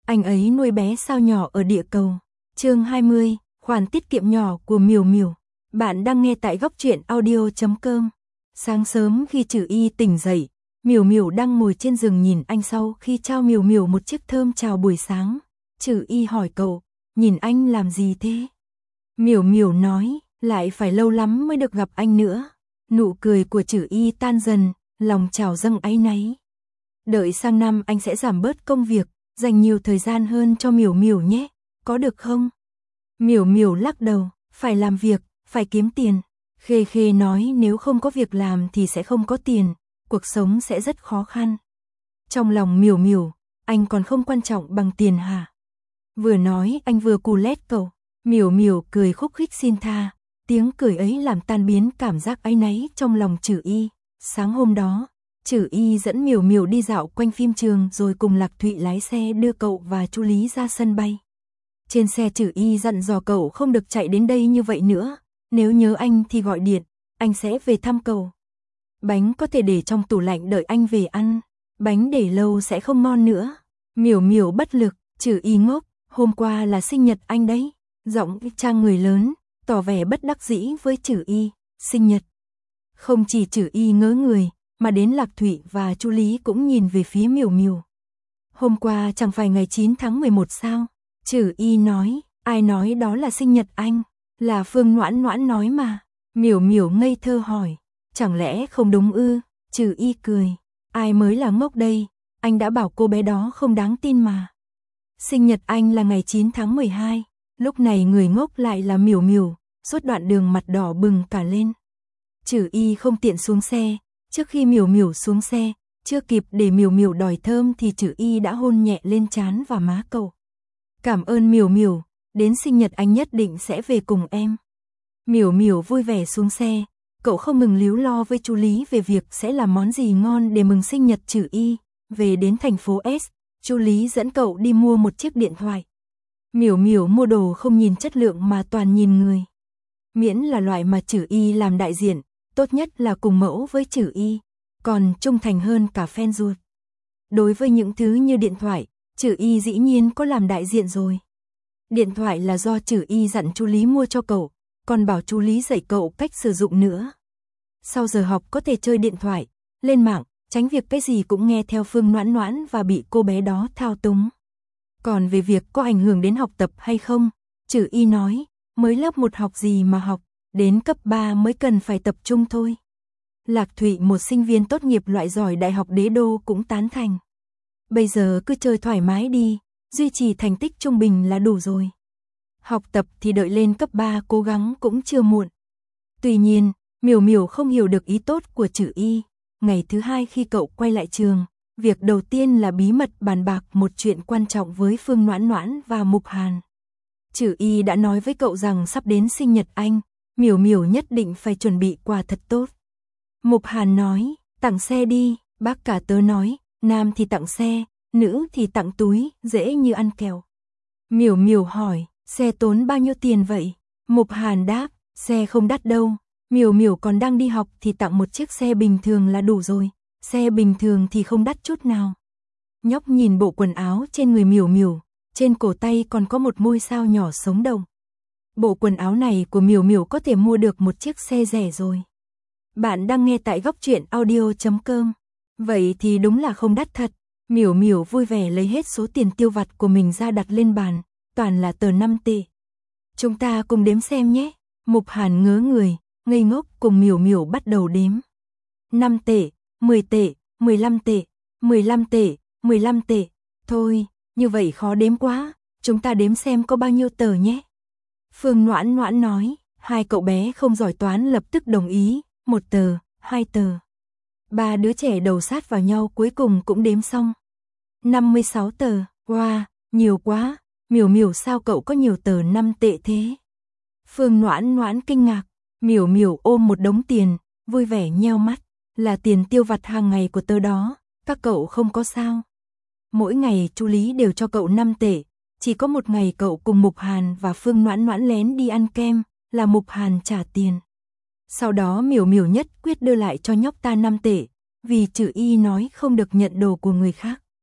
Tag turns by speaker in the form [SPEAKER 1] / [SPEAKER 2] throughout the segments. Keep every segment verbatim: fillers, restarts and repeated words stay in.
[SPEAKER 1] anh ấy nuôi bé sao nhỏ ở địa cầu. Chương hai mươi, khoản tiết kiệm nhỏ của Miểu Miểu. Bạn đang nghe tại góc truyện audio chấm com. Sáng sớm khi Trử Y tỉnh dậy, Miểu Miểu đang ngồi trên giường nhìn anh sau khi trao Miểu Miểu một chiếc thơm chào buổi sáng. Trử Y hỏi cậu, nhìn anh làm gì thế? Miểu Miểu nói, lại phải lâu lắm mới được gặp anh nữa. Nụ cười của Trử Y tan dần, lòng trào dâng áy náy. Đợi sang năm anh sẽ giảm bớt công việc, dành nhiều thời gian hơn cho Miểu Miểu nhé, có được không? Miểu Miểu lắc đầu, phải làm việc, phải kiếm tiền. Khê Khê nói nếu không có việc làm thì sẽ không có tiền, cuộc sống sẽ rất khó khăn. Trong lòng Miểu Miểu, anh còn không quan trọng bằng tiền hả? Vừa nói anh vừa cù lét cậu. Miểu Miểu cười khúc khích xin tha, tiếng cười ấy làm tan biến cảm giác áy náy trong lòng Trử Y. Sáng hôm đó, Trử Y dẫn Miểu Miểu đi dạo quanh phim trường rồi cùng Lạc Thụy lái xe đưa cậu và Chu Lý ra sân bay. Trên xe Trử Y dặn dò cậu không được chạy đến đây như vậy nữa, nếu nhớ anh thì gọi điện, anh sẽ về thăm cậu. Bánh có thể để trong tủ lạnh đợi anh về ăn, bánh để lâu sẽ không ngon nữa. Miểu Miểu bất lực, Trử Y ngốc, hôm qua là sinh nhật anh đấy. Giọng trang người lớn, tỏ vẻ bất đắc dĩ với Trử Y, sinh nhật. Không chỉ Trử Y ngớ người, mà đến Lạc Thụy và Chu Lý cũng nhìn về phía Miểu Miểu. Hôm qua chẳng phải ngày chín tháng mười một sao? Trử Y nói, ai nói đó là sinh nhật anh? Là Phương Noãn Noãn nói mà. Miểu Miểu ngây thơ hỏi, chẳng lẽ không đúng ư? Trử Y cười, ai mới là ngốc đây, anh đã bảo cô bé đó không đáng tin mà. Sinh nhật anh là ngày chín tháng mười hai, lúc này người ngốc lại là Miểu Miểu, suốt đoạn đường mặt đỏ bừng cả lên. Trử Y không tiện xuống xe, trước khi Miểu Miểu xuống xe, chưa kịp để Miểu Miểu đòi thơm thì Trử Y đã hôn nhẹ lên trán và má cậu. Cảm ơn Miểu Miểu, đến sinh nhật anh nhất định sẽ về cùng em. Miểu Miểu vui vẻ xuống xe, cậu không ngừng líu lo với Chu Lý về việc sẽ làm món gì ngon để mừng sinh nhật Trử Y. Về đến thành phố S, Chu Lý dẫn cậu đi mua một chiếc điện thoại. Miểu Miểu mua đồ không nhìn chất lượng mà toàn nhìn người. Miễn là loại mà Trử Y làm đại diện, tốt nhất là cùng mẫu với Trử Y, còn trung thành hơn cả fan ruột. Đối với những thứ như điện thoại, Trử Y dĩ nhiên có làm đại diện rồi. Điện thoại là do Trử Y dặn Chu Lý mua cho cậu, còn bảo Chu Lý dạy cậu cách sử dụng nữa. Sau giờ học có thể chơi điện thoại, lên mạng, tránh việc cái gì cũng nghe theo Phương Noãn Noãn và bị cô bé đó thao túng. Còn về việc có ảnh hưởng đến học tập hay không, Trử Y nói, mới lớp một học gì mà học, đến cấp ba mới cần phải tập trung thôi. Lạc Thụy, một sinh viên tốt nghiệp loại giỏi đại học Đế Đô, cũng tán thành. Bây giờ cứ chơi thoải mái đi, duy trì thành tích trung bình là đủ rồi. Học tập thì đợi lên cấp ba cố gắng cũng chưa muộn. Tuy nhiên, Miểu Miểu không hiểu được ý tốt của Trử Y. Ngày thứ hai khi cậu quay lại trường, việc đầu tiên là bí mật bàn bạc một chuyện quan trọng với Phương Noãn Noãn và Mục Hàn. Trử Y đã nói với cậu rằng sắp đến sinh nhật anh, Miểu Miểu nhất định phải chuẩn bị quà thật tốt. Mục Hàn nói, tặng xe đi, bác cả tớ nói, nam thì tặng xe, nữ thì tặng túi, dễ như ăn kẹo. Miểu Miểu hỏi, xe tốn bao nhiêu tiền vậy? Mục Hàn đáp, xe không đắt đâu, Miểu Miểu còn đang đi học thì tặng một chiếc xe bình thường là đủ rồi, xe bình thường thì không đắt chút nào. Nhóc nhìn bộ quần áo trên người Miểu Miểu, trên cổ tay còn có một ngôi sao nhỏ sống động. Bộ quần áo này của Miểu Miểu có thể mua được một chiếc xe rẻ rồi. Bạn đang nghe tại góc truyện audio chấm com. Vậy thì đúng là không đắt thật. Miểu Miểu vui vẻ lấy hết số tiền tiêu vặt của mình ra đặt lên bàn, toàn là tờ năm tệ. Chúng ta cùng đếm xem nhé. Mục Hàn ngớ người, ngây ngốc cùng Miểu Miểu bắt đầu đếm. năm tệ, mười tệ, mười lăm tệ, mười lăm tệ, mười lăm tệ. Thôi, như vậy khó đếm quá, chúng ta đếm xem có bao nhiêu tờ nhé. Phương Noãn Noãn nói, hai cậu bé không giỏi toán lập tức đồng ý, một tờ, hai tờ. Ba đứa trẻ đầu sát vào nhau cuối cùng cũng đếm xong. năm mươi sáu tờ, wow, nhiều quá, Miểu Miểu sao cậu có nhiều tờ năm tệ thế? Phương Noãn Noãn kinh ngạc, Miểu Miểu ôm một đống tiền, vui vẻ nheo mắt, là tiền tiêu vặt hàng ngày của tớ đó, các cậu không có sao. Mỗi ngày Chu Lý đều cho cậu năm tệ, chỉ có một ngày cậu cùng Mục Hàn và Phương Noãn Noãn lén đi ăn kem, là Mục Hàn trả tiền. Sau đó Miểu Miểu nhất quyết đưa lại cho nhóc ta năm tệ, vì Trử Y nói không được nhận đồ của người khác.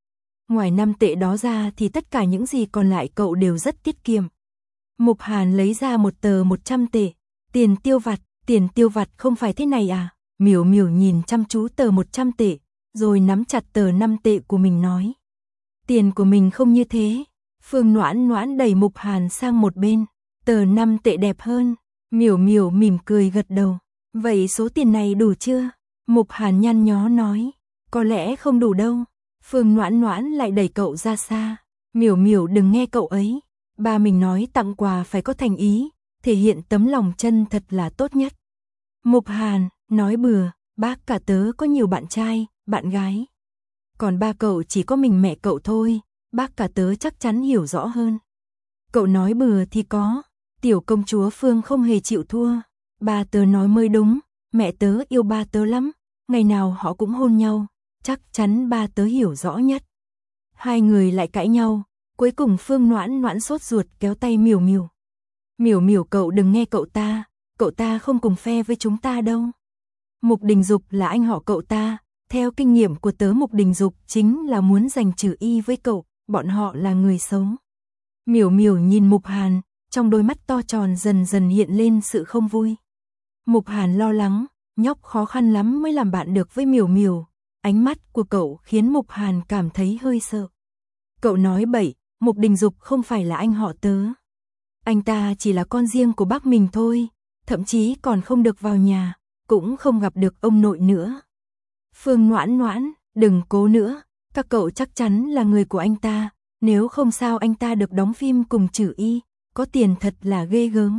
[SPEAKER 1] Ngoài năm tệ đó ra thì tất cả những gì còn lại cậu đều rất tiết kiệm. Mục Hàn lấy ra một tờ một trăm tệ. Tiền tiêu vặt, tiền tiêu vặt không phải thế này à? Miểu Miểu nhìn chăm chú tờ một trăm tệ, rồi nắm chặt tờ năm tệ của mình nói. Tiền của mình không như thế. Phương Noãn Noãn đẩy Mục Hàn sang một bên. Tờ năm tệ đẹp hơn. Miểu Miểu mỉm cười gật đầu. Vậy số tiền này đủ chưa? Mục Hàn nhăn nhó nói. Có lẽ không đủ đâu. Phương Noãn Noãn lại đẩy cậu ra xa. Miểu Miểu đừng nghe cậu ấy. Ba mình nói tặng quà phải có thành ý, thể hiện tấm lòng chân thật là tốt nhất. Mục Hàn nói bừa, bác cả tớ có nhiều bạn trai, bạn gái. Còn ba cậu chỉ có mình mẹ cậu thôi, bác cả tớ chắc chắn hiểu rõ hơn. Cậu nói bừa thì có, tiểu công chúa Phương không hề chịu thua. Ba tớ nói mới đúng, mẹ tớ yêu ba tớ lắm, ngày nào họ cũng hôn nhau, chắc chắn ba tớ hiểu rõ nhất. Hai người lại cãi nhau, cuối cùng Phương Noãn Noãn sốt ruột kéo tay Miểu Miểu. Miểu Miểu cậu đừng nghe cậu ta, cậu ta không cùng phe với chúng ta đâu. Mục Đình Dục là anh họ cậu ta, theo kinh nghiệm của tớ Mục Đình Dục chính là muốn giành Trử Y với cậu, bọn họ là người xấu. Miểu Miểu nhìn Mục Hàn, trong đôi mắt to tròn dần dần hiện lên sự không vui. Mục Hàn lo lắng, nhóc khó khăn lắm mới làm bạn được với Miểu Miểu, ánh mắt của cậu khiến Mục Hàn cảm thấy hơi sợ. Cậu nói bậy, Mục Đình Dục không phải là anh họ tớ. Anh ta chỉ là con riêng của bác mình thôi, thậm chí còn không được vào nhà, cũng không gặp được ông nội nữa. Phương Noãn Noãn, đừng cố nữa, các cậu chắc chắn là người của anh ta, nếu không sao anh ta được đóng phim cùng Trử Y, có tiền thật là ghê gớm.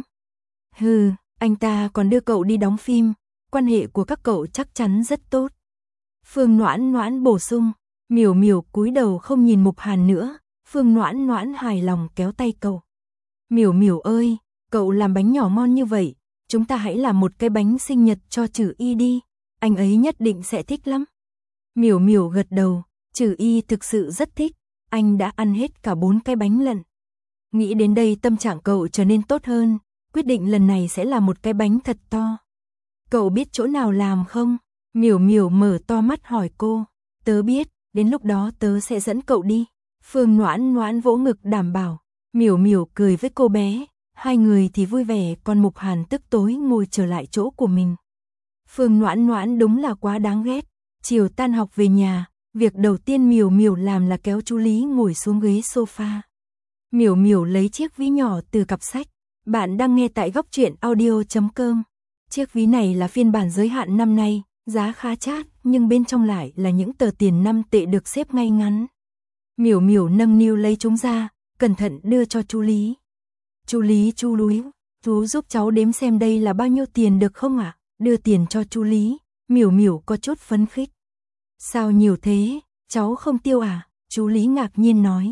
[SPEAKER 1] Hừ, anh ta còn đưa cậu đi đóng phim, quan hệ của các cậu chắc chắn rất tốt. Phương Noãn Noãn bổ sung, Miểu Miểu cúi đầu không nhìn Mục Hàn nữa, Phương Noãn Noãn hài lòng kéo tay cậu. Miểu Miểu ơi, cậu làm bánh nhỏ ngon như vậy, chúng ta hãy làm một cái bánh sinh nhật cho Trử Y đi, anh ấy nhất định sẽ thích lắm. Miểu Miểu gật đầu, Trử Y thực sự rất thích, anh đã ăn hết cả bốn cái bánh lận. Nghĩ đến đây tâm trạng cậu trở nên tốt hơn, quyết định lần này sẽ làm một cái bánh thật to. Cậu biết chỗ nào làm không? Miểu Miểu mở to mắt hỏi cô. Tớ biết, đến lúc đó tớ sẽ dẫn cậu đi. Phương Noãn Noãn vỗ ngực đảm bảo. Miểu Miểu cười với cô bé, hai người thì vui vẻ, còn Mục Hàn tức tối ngồi trở lại chỗ của mình. Phương Noãn Noãn đúng là quá đáng ghét. Chiều tan học về nhà, việc đầu tiên Miểu Miểu làm là kéo chú Lý ngồi xuống ghế sofa. Miểu Miểu lấy chiếc ví nhỏ từ cặp sách. Bạn đang nghe tại góc truyện audio chấm com. Chiếc ví này là phiên bản giới hạn năm nay, giá khá chát, nhưng bên trong lại là những tờ tiền năm tệ được xếp ngay ngắn. Miểu Miểu nâng niu lấy chúng ra, cẩn thận đưa cho chú Lý. Chú Lý chú Lý, chú giúp cháu đếm xem đây là bao nhiêu tiền được không ạ? À? Đưa tiền cho chú Lý, Miểu Miểu có chút phấn khích. Sao nhiều thế, cháu không tiêu à? Chú Lý ngạc nhiên nói.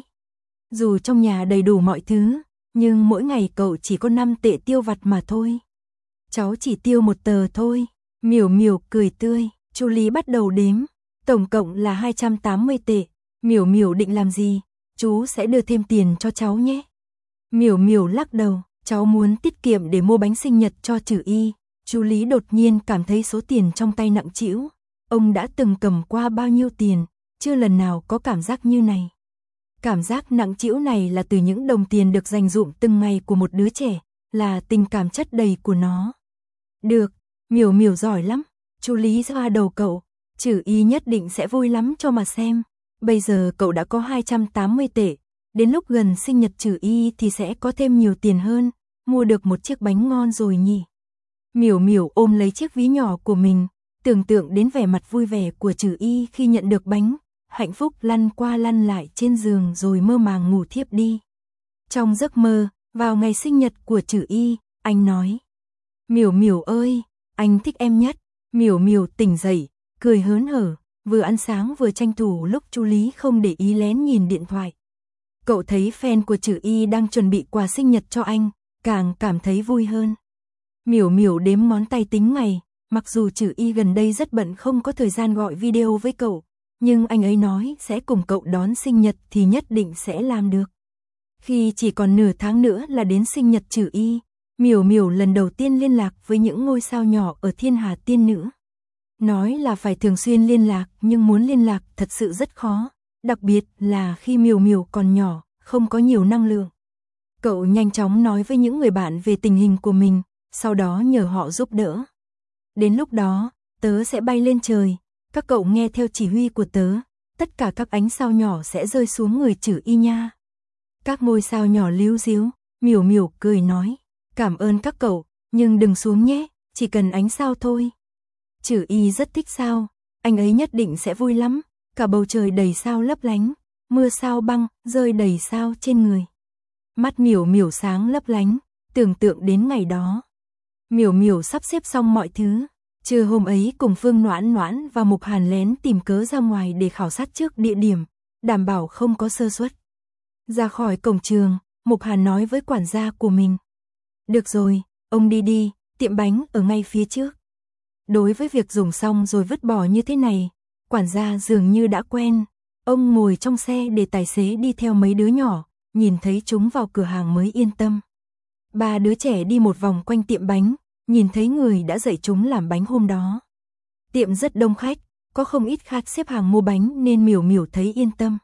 [SPEAKER 1] Dù trong nhà đầy đủ mọi thứ, nhưng mỗi ngày cậu chỉ có năm tệ tiêu vặt mà thôi. Cháu chỉ tiêu một tờ thôi. Miểu Miểu cười tươi, chú Lý bắt đầu đếm, tổng cộng là hai trăm tám mươi tệ. Miểu Miểu định làm gì? Chú sẽ đưa thêm tiền cho cháu nhé. Miểu Miểu lắc đầu, cháu muốn tiết kiệm để mua bánh sinh nhật cho Trử Y. Chú Lý đột nhiên cảm thấy số tiền trong tay nặng trĩu. Ông đã từng cầm qua bao nhiêu tiền, chưa lần nào có cảm giác như này. Cảm giác nặng trĩu này là từ những đồng tiền được dành dụm từng ngày của một đứa trẻ, là tình cảm chất đầy của nó. Được, Miểu Miểu giỏi lắm. Chú Lý xoa đầu cậu, Trử Y nhất định sẽ vui lắm cho mà xem. Bây giờ cậu đã có hai trăm tám mươi tệ, đến lúc gần sinh nhật Trử Y thì sẽ có thêm nhiều tiền hơn, mua được một chiếc bánh ngon rồi nhỉ. Miểu Miểu ôm lấy chiếc ví nhỏ của mình, tưởng tượng đến vẻ mặt vui vẻ của Trử Y khi nhận được bánh, hạnh phúc lăn qua lăn lại trên giường rồi mơ màng ngủ thiếp đi. Trong giấc mơ, vào ngày sinh nhật của Trử Y, anh nói: Miểu Miểu ơi, anh thích em nhất. Miểu Miểu tỉnh dậy, cười hớn hở, vừa ăn sáng vừa tranh thủ lúc chú Lý không để ý lén nhìn điện thoại. Cậu thấy fan của Trử Y đang chuẩn bị quà sinh nhật cho anh, càng cảm thấy vui hơn. Miểu Miểu đếm ngón tay tính ngày, mặc dù Trử Y gần đây rất bận không có thời gian gọi video với cậu, nhưng anh ấy nói sẽ cùng cậu đón sinh nhật thì nhất định sẽ làm được. Khi chỉ còn nửa tháng nữa là đến sinh nhật Trử Y, Miểu Miểu lần đầu tiên liên lạc với những ngôi sao nhỏ ở thiên hà tiên nữ. Nói là phải thường xuyên liên lạc nhưng muốn liên lạc thật sự rất khó, đặc biệt là khi Miểu Miểu còn nhỏ, không có nhiều năng lượng. Cậu nhanh chóng nói với những người bạn về tình hình của mình, sau đó nhờ họ giúp đỡ. Đến lúc đó, tớ sẽ bay lên trời, các cậu nghe theo chỉ huy của tớ, tất cả các ánh sao nhỏ sẽ rơi xuống người Trử Y nha. Các ngôi sao nhỏ líu ríu, Miểu Miểu cười nói, cảm ơn các cậu, nhưng đừng xuống nhé, chỉ cần ánh sao thôi. Trử Y rất thích sao, anh ấy nhất định sẽ vui lắm, cả bầu trời đầy sao lấp lánh, mưa sao băng, rơi đầy sao trên người. Mắt Miểu Miểu sáng lấp lánh, tưởng tượng đến ngày đó. Miểu Miểu sắp xếp xong mọi thứ, trưa hôm ấy cùng Phương Noãn Noãn và Mục Hàn lén tìm cớ ra ngoài để khảo sát trước địa điểm, đảm bảo không có sơ suất. Ra khỏi cổng trường, Mục Hàn nói với quản gia của mình. Được rồi, ông đi đi, tiệm bánh ở ngay phía trước. Đối với việc dùng xong rồi vứt bỏ như thế này, quản gia dường như đã quen. Ông ngồi trong xe để tài xế đi theo mấy đứa nhỏ, nhìn thấy chúng vào cửa hàng mới yên tâm. Ba đứa trẻ đi một vòng quanh tiệm bánh, nhìn thấy người đã dạy chúng làm bánh hôm đó. Tiệm rất đông khách, có không ít khách xếp hàng mua bánh nên Miểu Miểu thấy yên tâm.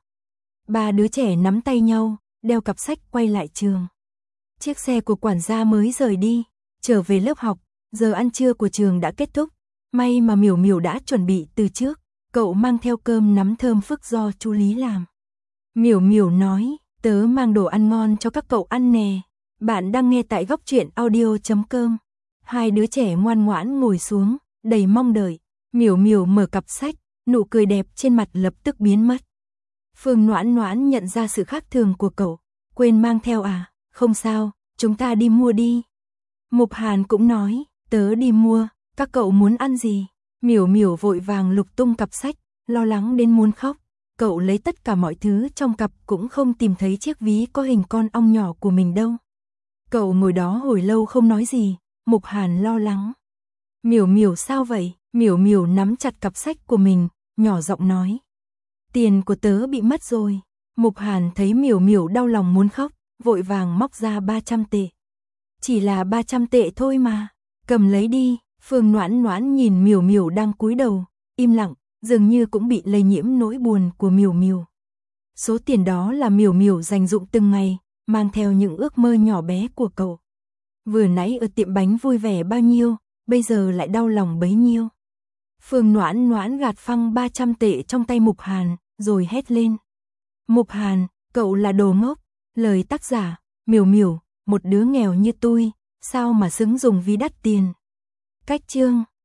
[SPEAKER 1] Ba đứa trẻ nắm tay nhau, đeo cặp sách quay lại trường. Chiếc xe của quản gia mới rời đi, trở về lớp học, giờ ăn trưa của trường đã kết thúc. May mà Miểu Miểu đã chuẩn bị từ trước, cậu mang theo cơm nắm thơm phức do chú Lý làm. Miểu Miểu nói, tớ mang đồ ăn ngon cho các cậu ăn nè. Bạn đang nghe tại góc truyện audio chấm com. Hai đứa trẻ ngoan ngoãn ngồi xuống, đầy mong đợi. Miểu Miểu mở cặp sách, nụ cười đẹp trên mặt lập tức biến mất. Phương Noãn Noãn nhận ra sự khác thường của cậu, quên mang theo à, không sao, chúng ta đi mua đi. Mục Hàn cũng nói, tớ đi mua, các cậu muốn ăn gì? Miểu Miểu vội vàng lục tung cặp sách, lo lắng đến muốn khóc. Cậu lấy tất cả mọi thứ trong cặp cũng không tìm thấy chiếc ví có hình con ong nhỏ của mình đâu. Cậu ngồi đó hồi lâu không nói gì, Mục Hàn lo lắng. Miểu Miểu sao vậy? Miểu Miểu nắm chặt cặp sách của mình, nhỏ giọng nói. Tiền của tớ bị mất rồi. Mục Hàn thấy Miểu Miểu đau lòng muốn khóc, vội vàng móc ra ba trăm tệ. Chỉ là ba trăm tệ thôi mà, cầm lấy đi. Phương Noãn Noãn nhìn Miểu Miểu đang cúi đầu, im lặng, dường như cũng bị lây nhiễm nỗi buồn của Miểu Miểu. Số tiền đó là Miểu Miểu dành dụm từng ngày, mang theo những ước mơ nhỏ bé của cậu. Vừa nãy ở tiệm bánh vui vẻ bao nhiêu, bây giờ lại đau lòng bấy nhiêu. Phương Noãn Noãn gạt phăng ba trăm tệ trong tay Mục Hàn, rồi hét lên. Mục Hàn, cậu là đồ ngốc. Lời tác giả, Miểu Miểu, một đứa nghèo như tôi, sao mà xứng dùng ví đắt tiền. Cách chương